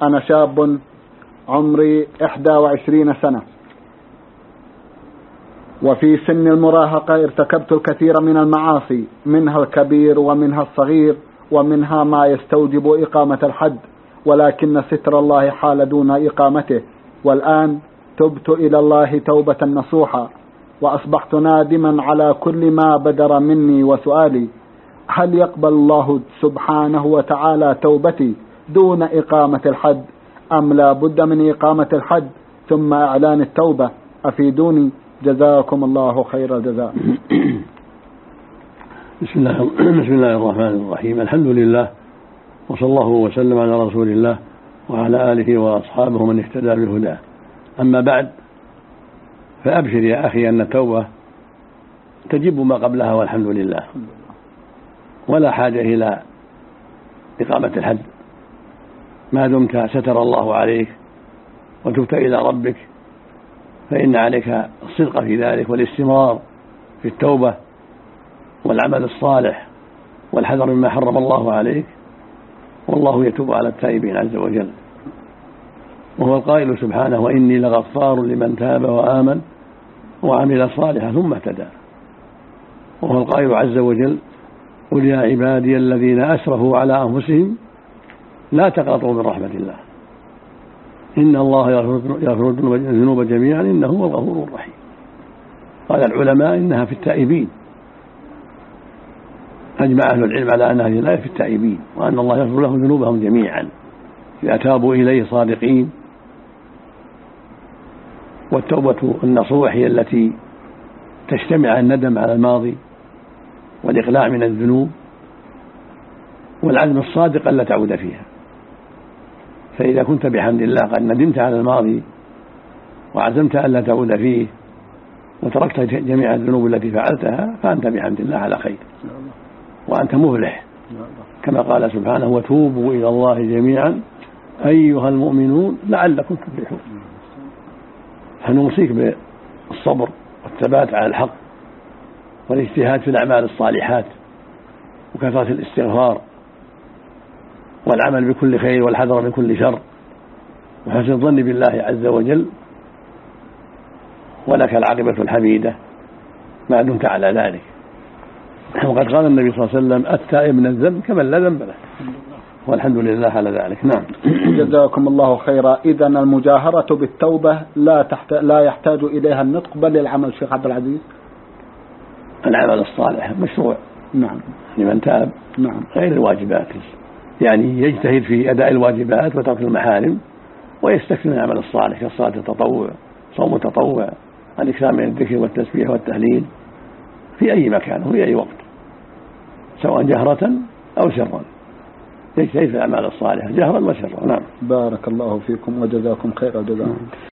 أنا شاب عمري 21 سنة، وفي سن المراهقة ارتكبت الكثير من المعاصي، منها الكبير ومنها الصغير ومنها ما يستوجب إقامة الحد، ولكن ستر الله حال دون إقامته. والآن تبت إلى الله توبة نصوحا، وأصبحت نادما على كل ما بدر مني. وسؤالي: هل يقبل الله سبحانه وتعالى توبتي دون إقامة الحد، أم لا بد من إقامة الحد ثم إعلان التوبة؟ أفيدوني جزاكم الله خير الجزاء. بسم الله الرحمن الرحيم. الحمد لله، وصلى الله وسلم على رسول الله وعلى آله وأصحابه من اهتدى بهداه. أما بعد، فأبشر يا أخي أن التوبة تجب ما قبلها والحمد لله، ولا حاجة إلى إقامة الحد ما دمت ستر الله عليك وتبت إلى ربك، فإن عليك الصدق في ذلك والاستمرار في التوبة والعمل الصالح والحذر مما حرم الله عليك، والله يتوب على التائبين عز وجل. وهو القائل سبحانه: وإني لغفار لمن تاب وآمن وعمل صالحا ثم اهتدى. وهو القائل عز وجل: قل يا عبادي الذين أسرفوا على أنفسهم لا تقنطوا من رحمة الله إن الله يغفر الذنوب جميعا إنه هو الغفور الرحيم. قال العلماء إنها في التائبين، أجمع أهل العلم على أن هذه الآية في التائبين، وأن الله يغفر لهم ذنوبهم جميعا إذا تابوا إليه صادقين. والتوبة النصوح هي التي تجتمع الندم على الماضي والإقلاع من الذنوب والعزم الصادق ألا تعود فيها. فإذا كنت بحمد الله قد ندمت على الماضي وعزمت ألا تعود فيه وتركت جميع الذنوب التي فعلتها، فأنت بحمد الله على خير وأنت مفلح، كما قال سبحانه: وتوبوا إلى الله جميعا أيها المؤمنون لعلكم تفلحون. فنوصيك بالصبر والثبات على الحق والاجتهاد في الأعمال الصالحات وكثرة الاستغفار والعمل بكل خير والحذر من كل شر وحسن الظن بالله عز وجل، ولك العاقبة الحميدة ما دمت على ذلك. وقد قال النبي صلى الله عليه وسلم: التائب من الذنب كمن لا ذنب له، والحمد لله على ذلك. نعم. جزاكم الله خيرا. إذن المجاهرة بالتوبة لا يحتاج إليها النطق بل العمل. شيخ عبد العزيز، العمل الصالح مشروع نعم لمن تاب، نعم، غير الواجبات، يعني يجتهد في أداء الواجبات وترك المحارم، ويستكثر من العمل الصالح كالصلاة التطوع، صوم التطوع، الإكثار من الذكر والتسبيح والتهليل في أي مكان وفي أي وقت، سواء جهرة أو سرا، يجتهد في الأعمال الصالحة جهرا وسرا. نعم. بارك الله فيكم وجزاكم خير الجزاء.